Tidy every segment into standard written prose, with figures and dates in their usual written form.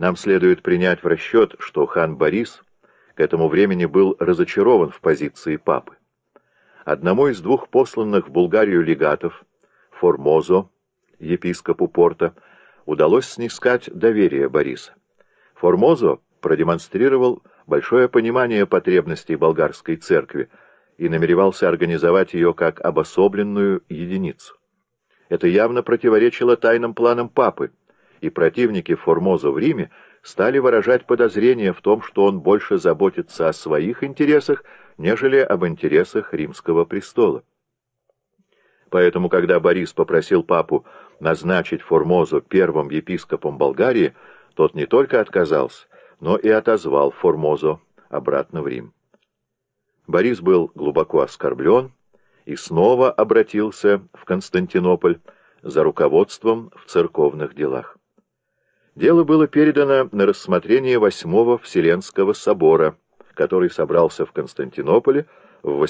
Нам следует принять в расчет, что хан Борис к этому времени был разочарован в позиции папы. Одному из двух посланных в Булгарию легатов, Формозо, епископу Порто, удалось снискать доверие Бориса. Формозо продемонстрировал большое понимание потребностей болгарской церкви и намеревался организовать ее как обособленную единицу. Это явно противоречило тайным планам папы, и противники Формозо в Риме стали выражать подозрение в том, что он больше заботится о своих интересах, нежели об интересах римского престола. Поэтому, когда Борис попросил папу назначить Формозо первым епископом Болгарии, тот не только отказался, но и отозвал Формозо обратно в Рим. Борис был глубоко оскорблен и снова обратился в Константинополь за руководством в церковных делах. Дело было передано на рассмотрение Восьмого Вселенского собора, который собрался в Константинополе в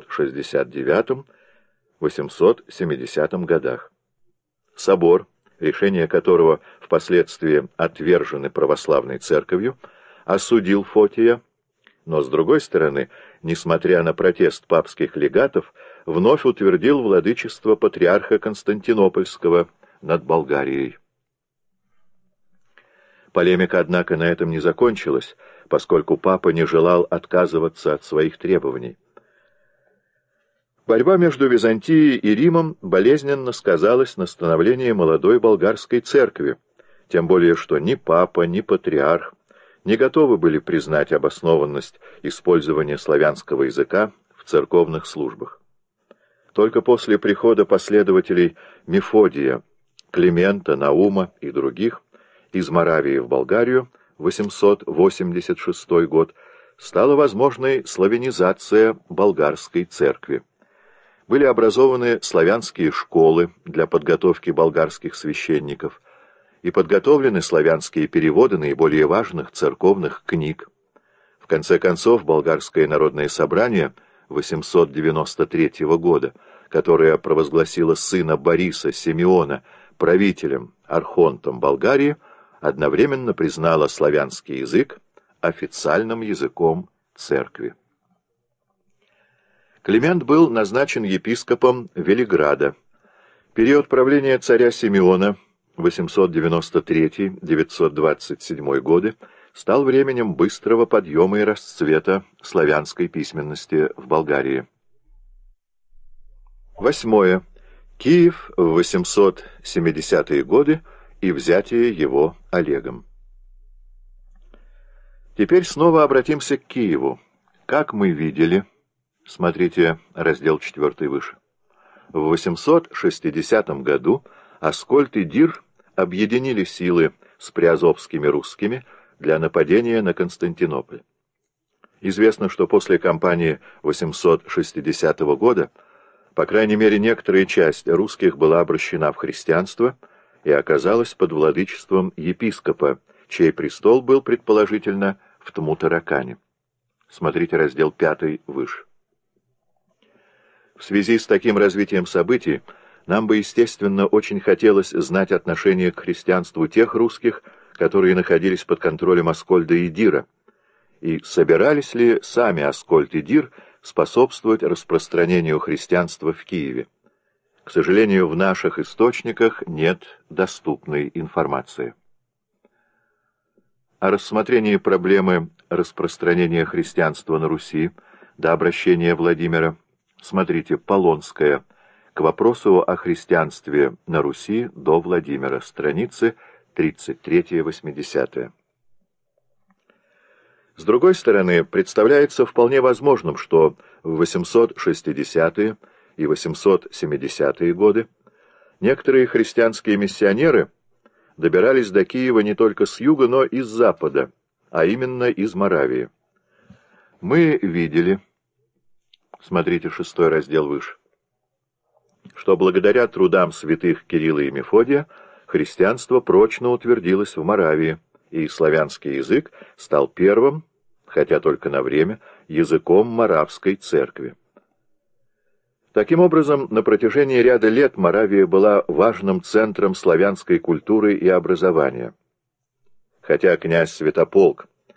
869-870 годах. Собор, решения которого впоследствии отвержены православной церковью, осудил Фотия, но, с другой стороны, несмотря на протест папских легатов, вновь утвердил владычество патриарха Константинопольского над Болгарией. Полемика, однако, на этом не закончилась, поскольку папа не желал отказываться от своих требований. Борьба между Византией и Римом болезненно сказалась на становлении молодой болгарской церкви, тем более что ни папа, ни патриарх не готовы были признать обоснованность использования славянского языка в церковных службах. Только после прихода последователей Мефодия, Климента, Наума и других из Моравии в Болгарию, 886 год, стала возможной славянизация болгарской церкви. Были образованы славянские школы для подготовки болгарских священников и подготовлены славянские переводы наиболее важных церковных книг. В конце концов, Болгарское народное собрание 893 года, которое провозгласило сына Бориса Симеона правителем, архонтом Болгарии, одновременно признало славянский язык официальным языком церкви. Климент был назначен епископом Велиграда. Период правления царя Симеона 893-927 годы стал временем быстрого подъема и расцвета славянской письменности в Болгарии. 8. Киев в 870-е годы и взятие его Олегом. Теперь снова обратимся к Киеву. Как мы видели, смотрите раздел 4 выше, в 860 году Аскольд и Дир объединили силы с приазовскими русскими для нападения на Константинополь. Известно, что после кампании 860 года, по крайней мере, некоторая часть русских была обращена в христианство и оказалась под владычеством епископа, чей престол был, предположительно, в Тмутаракане. Смотрите раздел 5 выше. В связи с таким развитием событий нам бы, естественно, очень хотелось знать отношение к христианству тех русских, которые находились под контролем Аскольда и Дира, и собирались ли сами Аскольд и Дир способствовать распространению христианства в Киеве. К сожалению, в наших источниках нет доступной информации. О рассмотрении проблемы распространения христианства на Руси до обращения Владимира смотрите Полонская к вопросу о христианстве на Руси до Владимира, страницы 33-80. С другой стороны, представляется вполне возможным, что в 860-е и 870-е годы некоторые христианские миссионеры добирались до Киева не только с юга, но и с запада, а именно из Моравии. Мы видели, смотрите 6 раздел выше, что благодаря трудам святых Кирилла и Мефодия христианство прочно утвердилось в Моравии, и славянский язык стал первым, хотя только на время, языком моравской церкви. Таким образом, на протяжении ряда лет Моравия была важным центром славянской культуры и образования. Хотя князь Святополк